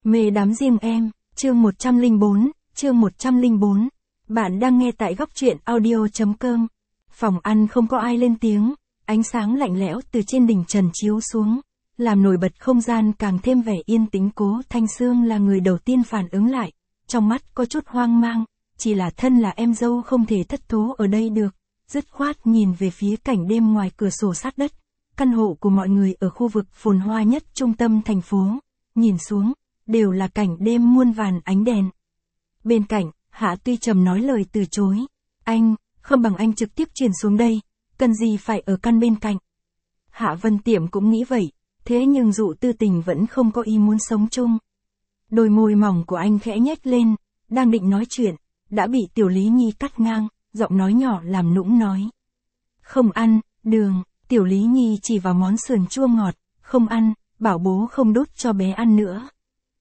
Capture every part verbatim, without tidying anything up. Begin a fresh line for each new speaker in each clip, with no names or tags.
Mê đám riêng em, chương một trăm lẻ bốn, chương một trăm lẻ bốn. Bạn đang nghe tại góc truyện audio.com. Phòng ăn không có ai lên tiếng, ánh sáng lạnh lẽo từ trên đỉnh trần chiếu xuống, làm nổi bật không gian càng thêm vẻ yên tĩnh. Cố Thanh Sương là người đầu tiên phản ứng lại, trong mắt có chút hoang mang, chỉ là thân là em dâu không thể thất thố ở đây được, dứt khoát nhìn về phía cảnh đêm ngoài cửa sổ sát đất, căn hộ của mọi người ở khu vực phồn hoa nhất trung tâm thành phố, nhìn xuống, đều là cảnh đêm muôn vàn ánh đèn. Bên cạnh, Hạ Tuy Trầm nói lời từ chối, anh, không bằng anh trực tiếp chuyển xuống đây, cần gì phải ở căn bên cạnh. Hạ Vân Tiệm cũng nghĩ vậy, thế nhưng Dụ Tư Tình vẫn không có ý muốn sống chung. Đôi môi mỏng của anh khẽ nhếch lên, đang định nói chuyện, đã bị Tiểu Lý Nhi cắt ngang, giọng nói nhỏ làm nũng nói. Không ăn, đường, Tiểu Lý Nhi chỉ vào món sườn chua ngọt, không ăn, bảo bố không đút cho bé ăn nữa.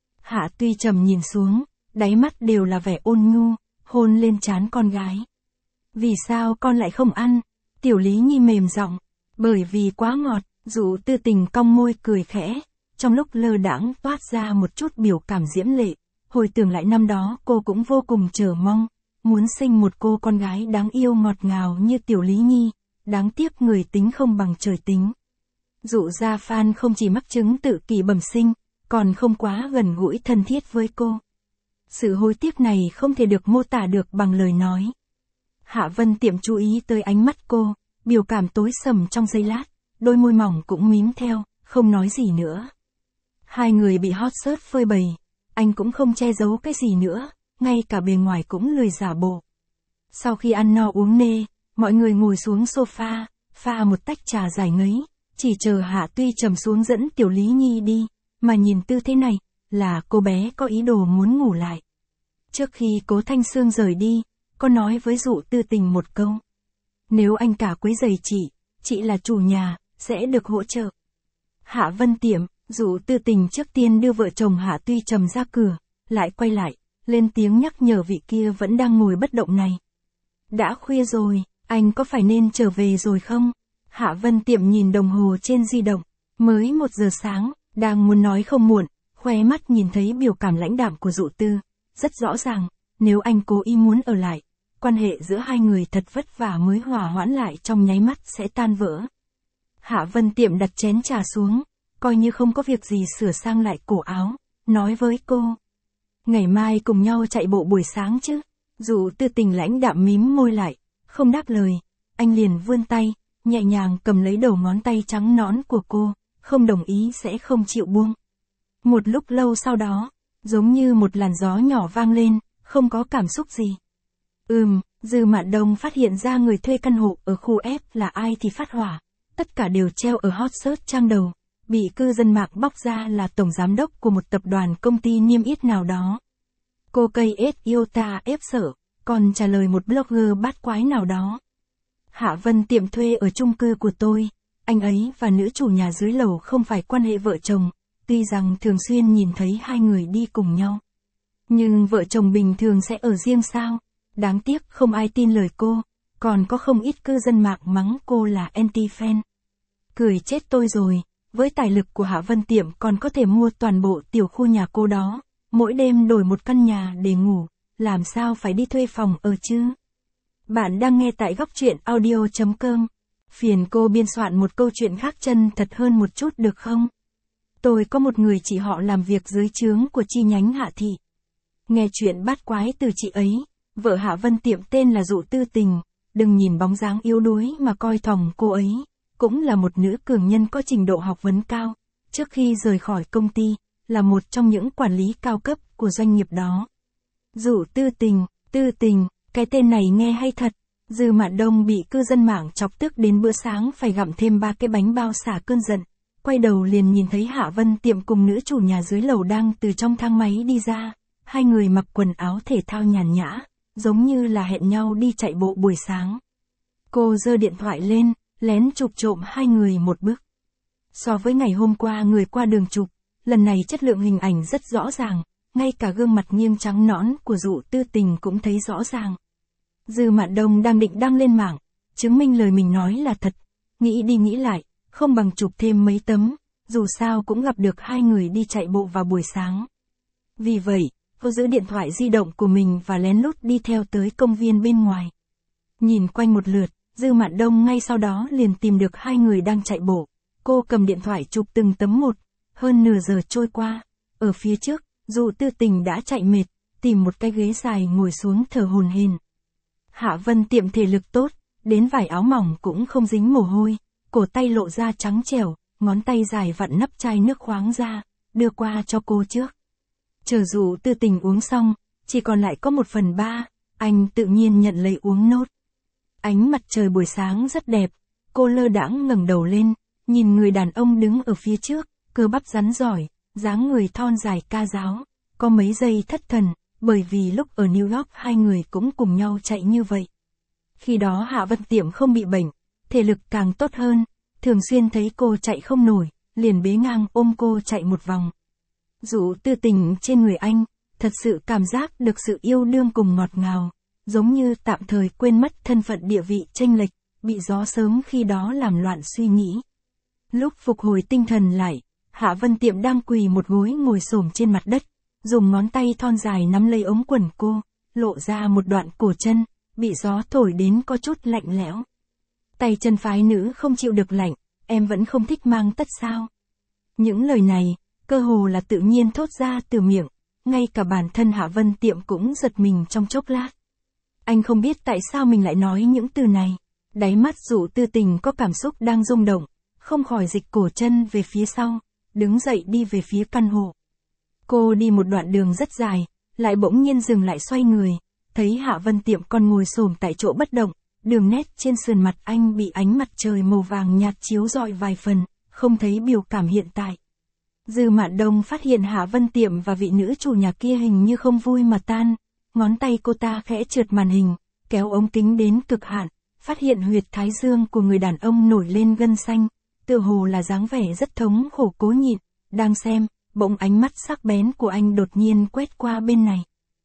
Hạ Tuy Trầm nhìn xuống, đáy mắt đều là vẻ ôn nhu, hôn lên trán con gái. Vì sao con lại không ăn? Tiểu Lý Nhi mềm giọng, bởi vì quá ngọt. Dụ Tư Tình cong môi cười khẽ, trong lúc lơ đãng toát ra một chút biểu cảm diễm lệ, hồi tưởng lại năm đó cô cũng vô cùng chờ mong, muốn sinh một cô con gái đáng yêu ngọt ngào như Tiểu Lý Nhi, đáng tiếc người tính không bằng trời tính. Dụ Gia Phan không chỉ mắc chứng tự kỷ bẩm sinh, còn không quá gần gũi thân thiết với cô. Sự hối tiếc này không thể được mô tả được bằng lời nói. Hạ Vân Tiệm chú ý tới ánh mắt cô, biểu cảm tối sầm trong giây lát, đôi môi mỏng cũng mím theo, không nói gì nữa. Hai người bị hot search phơi bày, anh cũng không che giấu cái gì nữa, ngay cả bề ngoài cũng lười giả bộ. Sau khi ăn no uống nê, mọi người ngồi xuống sofa, pha một tách trà giải ngấy, chỉ chờ Hạ Tuy Trầm xuống dẫn Tiểu Lý Nhi đi, mà nhìn tư thế này, là cô bé có ý đồ muốn ngủ lại. Trước khi Cố Thanh Sương rời đi, cô nói với Dụ Tư Tình một câu. Nếu anh cả quấy rầy chị, chị là chủ nhà, sẽ được hỗ trợ. Hạ Vân Tiệm, Dụ Tư Tình trước tiên đưa vợ chồng Hạ Tuy Trầm ra cửa, lại quay lại, lên tiếng nhắc nhở vị kia vẫn đang ngồi bất động này. Đã khuya rồi, anh có phải nên trở về rồi không? Hạ Vân Tiệm nhìn đồng hồ trên di động, mới một giờ sáng, đang muốn nói không muộn, khóe mắt nhìn thấy biểu cảm lãnh đạm của Dụ Tư, rất rõ ràng, nếu anh cố ý muốn ở lại, quan hệ giữa hai người thật vất vả mới hòa hoãn lại trong nháy mắt sẽ tan vỡ. Hạ Vân Tiệm đặt chén trà xuống, coi như không có việc gì sửa sang lại cổ áo, nói với cô. Ngày mai cùng nhau chạy bộ buổi sáng chứ? Dụ Tư Tình lãnh đạm mím môi lại, không đáp lời, anh liền vươn tay, nhẹ nhàng cầm lấy đầu ngón tay trắng nõn của cô, không đồng ý sẽ không chịu buông. Một lúc lâu sau đó, giống như một làn gió nhỏ vang lên, không có cảm xúc gì. Ừm, Dư Mạn Đông phát hiện ra người thuê căn hộ ở khu F là ai thì phát hỏa. Tất cả đều treo ở hot search trang đầu, bị cư dân mạng bóc ra là tổng giám đốc của một tập đoàn công ty niêm yết nào đó. Cô cây ết Iota ép sở, còn trả lời một blogger bát quái nào đó. Hạ Vân Tiệm thuê ở chung cư của tôi, anh ấy và nữ chủ nhà dưới lầu không phải quan hệ vợ chồng, tuy rằng thường xuyên nhìn thấy hai người đi cùng nhau. Nhưng vợ chồng bình thường sẽ ở riêng sao? Đáng tiếc không ai tin lời cô, còn có không ít cư dân mạng mắng cô là anti-fan. Cười chết tôi rồi, với tài lực của Hạ Vân Tiệm còn có thể mua toàn bộ tiểu khu nhà cô đó, mỗi đêm đổi một căn nhà để ngủ, làm sao phải đi thuê phòng ở chứ? Bạn đang nghe tại góc truyện audio.com. Phiền cô biên soạn một câu chuyện khác chân thật hơn một chút được không? Tôi có một người chị họ làm việc dưới trướng của chi nhánh Hạ Thị. Nghe chuyện bát quái từ chị ấy, vợ Hạ Vân Tiệm tên là Dụ Tư Tình, đừng nhìn bóng dáng yếu đuối mà coi thòng cô ấy, cũng là một nữ cường nhân có trình độ học vấn cao, trước khi rời khỏi công ty, là một trong những quản lý cao cấp của doanh nghiệp đó. Dụ Tư Tình, Tư Tình, cái tên này nghe hay thật. Dư Mạn Đông bị cư dân mạng chọc tức đến bữa sáng phải gặm thêm ba cái bánh bao xả cơn giận, quay đầu liền nhìn thấy Hạ Vân Tiệm cùng nữ chủ nhà dưới lầu đang từ trong thang máy đi ra, hai người mặc quần áo thể thao nhàn nhã, giống như là hẹn nhau đi chạy bộ buổi sáng. Cô giơ điện thoại lên, lén chụp trộm hai người một bức. So với ngày hôm qua người qua đường chụp, lần này chất lượng hình ảnh rất rõ ràng, ngay cả gương mặt nghiêng trắng nõn của Dụ Tư Tình cũng thấy rõ ràng. Dư Mạn Đông đang định đăng lên mạng, chứng minh lời mình nói là thật, nghĩ đi nghĩ lại, không bằng chụp thêm mấy tấm, dù sao cũng gặp được hai người đi chạy bộ vào buổi sáng. Vì vậy, cô giữ điện thoại di động của mình và lén lút đi theo tới công viên bên ngoài. Nhìn quanh một lượt, Dư Mạn Đông ngay sau đó liền tìm được hai người đang chạy bộ. Cô cầm điện thoại chụp từng tấm một. Hơn nửa giờ trôi qua, ở phía trước, Dụ Tư Tình đã chạy mệt, tìm một cái ghế dài ngồi xuống thở hổn hển. Hạ Vân Tiệm thể lực tốt, đến vải áo mỏng cũng không dính mồ hôi, cổ tay lộ ra trắng trẻo, ngón tay dài vặn nắp chai nước khoáng ra, đưa qua cho cô trước. Chờ Dụ Tư Tình uống xong, chỉ còn lại có một phần ba, anh tự nhiên nhận lấy uống nốt. Ánh mặt trời buổi sáng rất đẹp, cô lơ đãng ngẩng đầu lên, nhìn người đàn ông đứng ở phía trước, cơ bắp rắn giỏi, dáng người thon dài ca ráo, có mấy giây thất thần, bởi vì lúc ở New York hai người cũng cùng nhau chạy như vậy. Khi đó Hạ Vân Tiệm không bị bệnh, thể lực càng tốt hơn, thường xuyên thấy cô chạy không nổi, liền bế ngang ôm cô chạy một vòng. Dụ Tư Tình trên người anh, thật sự cảm giác được sự yêu đương cùng ngọt ngào, giống như tạm thời quên mất thân phận địa vị chênh lệch, bị gió sớm khi đó làm loạn suy nghĩ. Lúc phục hồi tinh thần lại, Hạ Vân Tiệm đang quỳ một gối ngồi xổm trên mặt đất, dùng ngón tay thon dài nắm lấy ống quần cô, lộ ra một đoạn cổ chân, bị gió thổi đến có chút lạnh lẽo. Tay chân phái nữ không chịu được lạnh, em vẫn không thích mang tất sao? Những lời này, cơ hồ là tự nhiên thốt ra từ miệng, ngay cả bản thân Hạ Vân Tiệm cũng giật mình trong chốc lát. Anh không biết tại sao mình lại nói những từ này, đáy mắt Dụ Tư Tình có cảm xúc đang rung động, không khỏi dịch cổ chân về phía sau, đứng dậy đi về phía căn hộ. Cô đi một đoạn đường rất dài, lại bỗng nhiên dừng lại xoay người, thấy Hạ Vân Tiệm còn ngồi xổm tại chỗ bất động, đường nét trên sườn mặt anh bị ánh mặt trời màu vàng nhạt chiếu rọi vài phần, không thấy biểu cảm hiện tại. Dư Mạn Đông phát hiện Hạ Vân Tiệm và vị nữ chủ nhà kia hình như không vui mà tan, ngón tay cô ta khẽ trượt màn hình, kéo ống kính đến cực hạn, phát hiện huyệt thái dương của người đàn ông nổi lên gân xanh, tựa hồ là dáng vẻ rất thống khổ cố nhịn, đang xem, bỗng ánh mắt sắc bén của anh đột nhiên quét qua bên này.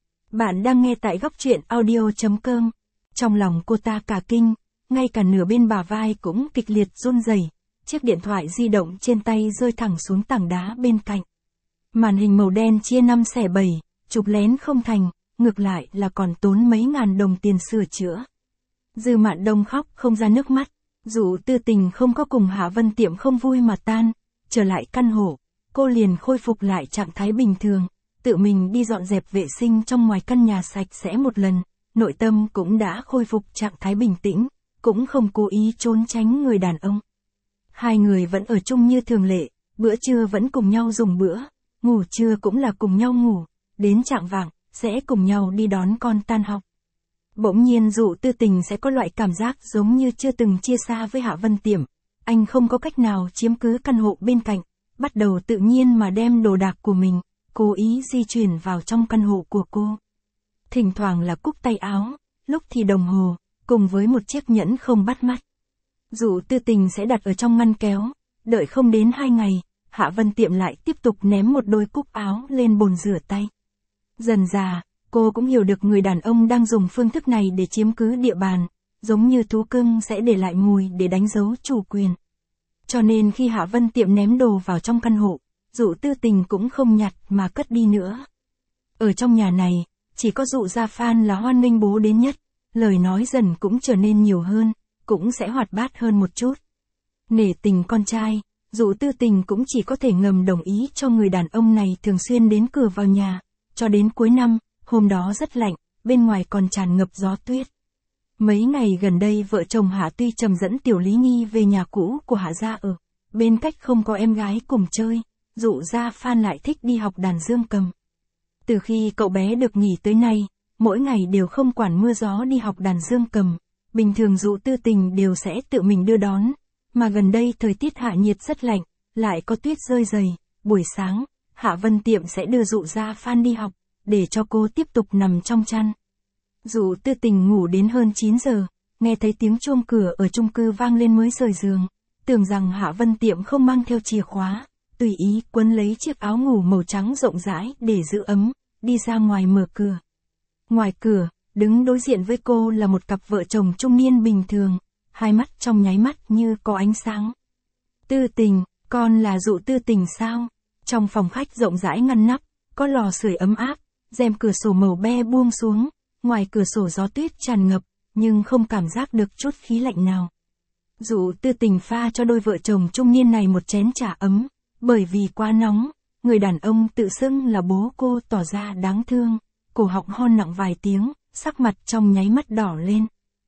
Bạn đang nghe tại góc truyện audio chấm com. Trong lòng cô ta cả kinh, ngay cả nửa bên bả vai cũng kịch liệt run rẩy, chiếc điện thoại di động trên tay rơi thẳng xuống tảng đá bên cạnh. Màn hình màu đen chia năm xẻ bảy, chụp lén không thành, ngược lại là còn tốn mấy ngàn đồng tiền sửa chữa. Dư Mạn Đông khóc không ra nước mắt, Dụ Tư Tình không có cùng Hạ Vân Tiệm không vui mà tan, trở lại căn hộ, cô liền khôi phục lại trạng thái bình thường, tự mình đi dọn dẹp vệ sinh trong ngoài căn nhà sạch sẽ một lần, nội tâm cũng đã khôi phục trạng thái bình tĩnh, cũng không cố ý trốn tránh người đàn ông. Hai người vẫn ở chung như thường lệ, bữa trưa vẫn cùng nhau dùng bữa, ngủ trưa cũng là cùng nhau ngủ, đến chạng vạng, sẽ cùng nhau đi đón con tan học. Bỗng nhiên Dụ Tư Tình sẽ có loại cảm giác giống như chưa từng chia xa với Hạ Vân Tiệm, anh không có cách nào chiếm cứ căn hộ bên cạnh, bắt đầu tự nhiên mà đem đồ đạc của mình, cố ý di chuyển vào trong căn hộ của cô. Thỉnh thoảng là cúc tay áo, lúc thì đồng hồ, cùng với một chiếc nhẫn không bắt mắt. Dụ Tư Tình sẽ đặt ở trong ngăn kéo, đợi không đến hai ngày, Hạ Vân Tiệm lại tiếp tục ném một đôi cúc áo lên bồn rửa tay. Dần dà, cô cũng hiểu được người đàn ông đang dùng phương thức này để chiếm cứ địa bàn, giống như thú cưng sẽ để lại mùi để đánh dấu chủ quyền. Cho nên khi Hạ Vân Tiệm ném đồ vào trong căn hộ, Dụ Tư Tình cũng không nhặt mà cất đi nữa. Ở trong nhà này, chỉ có Dụ Gia Phan là hoan nghênh bố đến nhất, lời nói dần cũng trở nên nhiều hơn, cũng sẽ hoạt bát hơn một chút. Nể tình con trai, Dụ Tư Tình cũng chỉ có thể ngầm đồng ý cho người đàn ông này thường xuyên đến cửa vào nhà, cho đến cuối năm, hôm đó rất lạnh, bên ngoài còn tràn ngập gió tuyết. Mấy ngày gần đây vợ chồng Hạ Tuy Trầm dẫn Tiểu Lý Nhi về nhà cũ của Hạ gia ở, bên cách không có em gái cùng chơi, Dụ Gia Phan lại thích đi học đàn dương cầm. Từ khi cậu bé được nghỉ tới nay, mỗi ngày đều không quản mưa gió đi học đàn dương cầm, bình thường Dụ Tư Tình đều sẽ tự mình đưa đón, mà gần đây thời tiết hạ nhiệt rất lạnh, lại có tuyết rơi dày, buổi sáng, Hạ Vân Tiệm sẽ đưa Dụ Gia Phan đi học, để cho cô tiếp tục nằm trong chăn. Dụ Tư Tình ngủ đến hơn chín giờ, nghe thấy tiếng chuông cửa ở chung cư vang lên mới rời giường, tưởng rằng Hạ Vân Tiệm không mang theo chìa khóa, tùy ý quấn lấy chiếc áo ngủ màu trắng rộng rãi để giữ ấm, đi ra ngoài mở cửa. Ngoài cửa, đứng đối diện với cô là một cặp vợ chồng trung niên bình thường, hai mắt trong nháy mắt như có ánh sáng. Tư Tình, con là Dụ Tư Tình sao? Trong phòng khách rộng rãi ngăn nắp, có lò sưởi ấm áp, rèm cửa sổ màu be buông xuống, ngoài cửa sổ gió tuyết tràn ngập, nhưng không cảm giác được chút khí lạnh nào. Dụ Tư Tình pha cho đôi vợ chồng trung niên này một chén trà ấm, bởi vì quá nóng, người đàn ông tự xưng là bố cô tỏ ra đáng thương, cổ họng hon nặng vài tiếng, sắc mặt trong nháy mắt đỏ lên.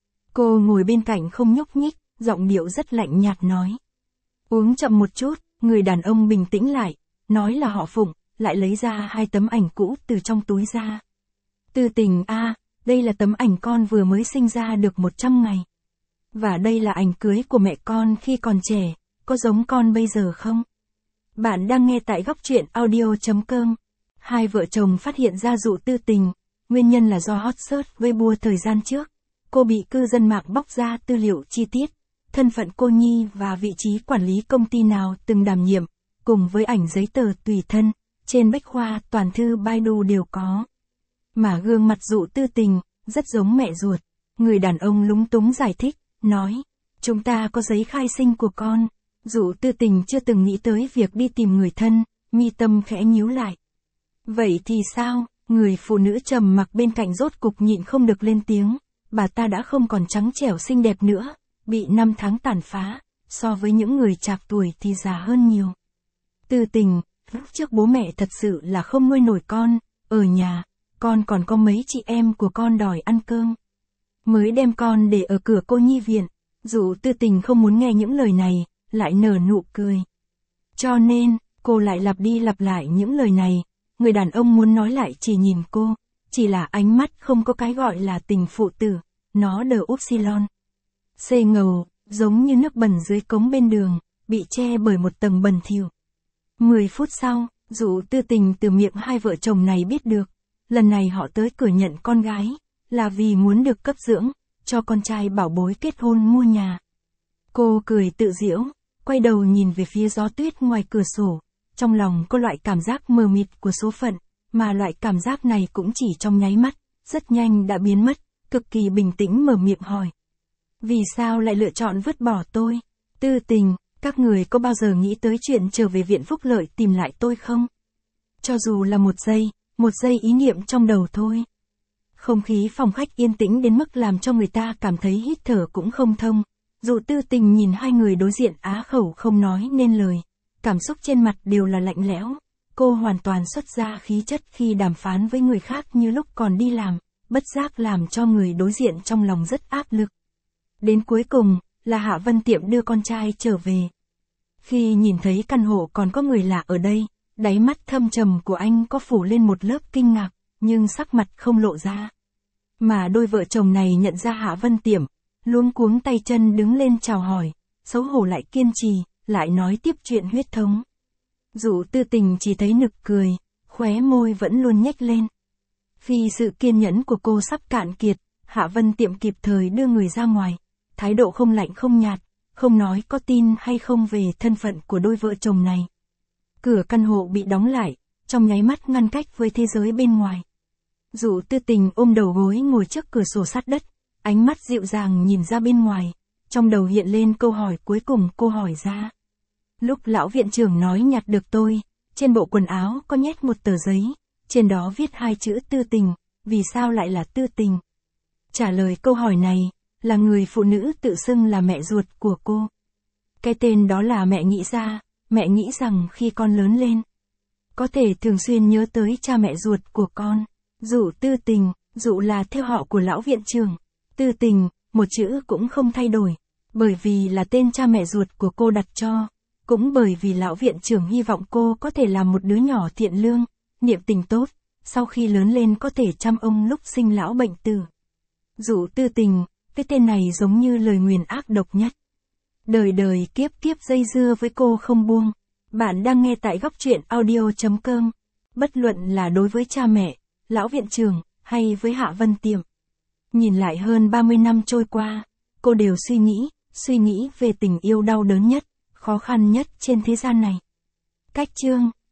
Cô ngồi bên cạnh không nhúc nhích, giọng điệu rất lạnh nhạt nói. Uống chậm một chút, người đàn ông bình tĩnh lại, nói là họ Phụng, lại lấy ra hai tấm ảnh cũ từ trong túi ra. Tư Tình a, đây là tấm ảnh con vừa mới sinh ra được một trăm ngày. Và đây là ảnh cưới của mẹ con khi còn trẻ, có giống con bây giờ không? Bạn đang nghe tại góc truyện audio chấm com. Hai vợ chồng phát hiện ra Dụ Tư Tình, nguyên nhân là do hot search Weibo thời gian trước. Cô bị cư dân mạng bóc ra tư liệu chi tiết, thân phận cô nhi và vị trí quản lý công ty nào từng đảm nhiệm, cùng với ảnh giấy tờ tùy thân, trên bách khoa toàn thư Baidu đều có. Mà gương mặt Dụ Tư Tình, rất giống mẹ ruột. Người đàn ông lúng túng giải thích, nói, chúng ta có giấy khai sinh của con. Dụ Tư Tình chưa từng nghĩ tới việc đi tìm người thân, mi tâm khẽ nhíu lại. Vậy thì sao? Người phụ nữ trầm mặc bên cạnh rốt cục nhịn không được lên tiếng. Bà ta đã không còn trắng trẻo xinh đẹp nữa, bị năm tháng tàn phá, so với những người trạc tuổi thì già hơn nhiều. Tư Tình, lúc trước bố mẹ thật sự là không nuôi nổi con, ở nhà, con còn có mấy chị em của con đòi ăn cơm. Mới đem con để ở cửa cô nhi viện. Dụ Tư Tình không muốn nghe những lời này, lại nở nụ cười. Cho nên, cô lại lặp đi lặp lại những lời này, người đàn ông muốn nói lại chỉ nhìn cô, chỉ là ánh mắt không có cái gọi là tình phụ tử, nó đờ upsilon. Xê ngầu, giống như nước bẩn dưới cống bên đường, bị che bởi một tầng bẩn thỉu. Mười phút sau, Dụ Tư Tình từ miệng hai vợ chồng này biết được, lần này họ tới cửa nhận con gái, là vì muốn được cấp dưỡng, cho con trai bảo bối kết hôn mua nhà. Cô cười tự giễu, quay đầu nhìn về phía gió tuyết ngoài cửa sổ, trong lòng có loại cảm giác mờ mịt của số phận, mà loại cảm giác này cũng chỉ trong nháy mắt, rất nhanh đã biến mất, cực kỳ bình tĩnh mở miệng hỏi. Vì sao lại lựa chọn vứt bỏ tôi? Tư Tình, các người có bao giờ nghĩ tới chuyện trở về viện phúc lợi tìm lại tôi không? Cho dù là một giây, một giây ý niệm trong đầu thôi. Không khí phòng khách yên tĩnh đến mức làm cho người ta cảm thấy hít thở cũng không thông. Dụ Tư Tình nhìn hai người đối diện á khẩu không nói nên lời, cảm xúc trên mặt đều là lạnh lẽo. Cô hoàn toàn xuất ra khí chất khi đàm phán với người khác như lúc còn đi làm, bất giác làm cho người đối diện trong lòng rất áp lực. Đến cuối cùng, là Hạ Vân Tiệm đưa con trai trở về. Khi nhìn thấy căn hộ còn có người lạ ở đây, đáy mắt thâm trầm của anh có phủ lên một lớp kinh ngạc, nhưng sắc mặt không lộ ra. Mà đôi vợ chồng này nhận ra Hạ Vân Tiệm, luống cuống tay chân đứng lên chào hỏi, xấu hổ lại kiên trì, lại nói tiếp chuyện huyết thống. Dụ Tư Tình chỉ thấy nực cười, khóe môi vẫn luôn nhếch lên. Khi sự kiên nhẫn của cô sắp cạn kiệt, Hạ Vân Tiệm kịp thời đưa người ra ngoài, thái độ không lạnh không nhạt, không nói có tin hay không về thân phận của đôi vợ chồng này. Cửa căn hộ bị đóng lại, trong nháy mắt ngăn cách với thế giới bên ngoài. Dụ Tư Tình ôm đầu gối ngồi trước cửa sổ sát đất, ánh mắt dịu dàng nhìn ra bên ngoài, trong đầu hiện lên câu hỏi cuối cùng cô hỏi ra. Lúc lão viện trưởng nói nhặt được tôi, trên bộ quần áo có nhét một tờ giấy, trên đó viết hai chữ Tư Tình, vì sao lại là Tư Tình? Trả lời câu hỏi này, là người phụ nữ tự xưng là mẹ ruột của cô. Cái tên đó là mẹ nghĩ ra, mẹ nghĩ rằng khi con lớn lên, có thể thường xuyên nhớ tới cha mẹ ruột của con. Dụ Tư Tình, Dụ là theo họ của lão viện trưởng. Tư Tình, một chữ cũng không thay đổi, bởi vì là tên cha mẹ ruột của cô đặt cho, cũng bởi vì lão viện trưởng hy vọng cô có thể làm một đứa nhỏ thiện lương, niệm tình tốt, sau khi lớn lên có thể chăm ông lúc sinh lão bệnh tử. Dụ Tư Tình, cái tên này giống như lời nguyền ác độc nhất. Đời đời kiếp kiếp dây dưa với cô không buông. Bạn đang nghe tại góc truyện audio chấm com. Bất luận là đối với cha mẹ, lão viện trưởng, hay với Hạ Vân Tiệm. Nhìn lại hơn ba mươi năm trôi qua, cô đều suy nghĩ, suy nghĩ về tình yêu đau đớn nhất, khó khăn nhất trên thế gian này. Cách chương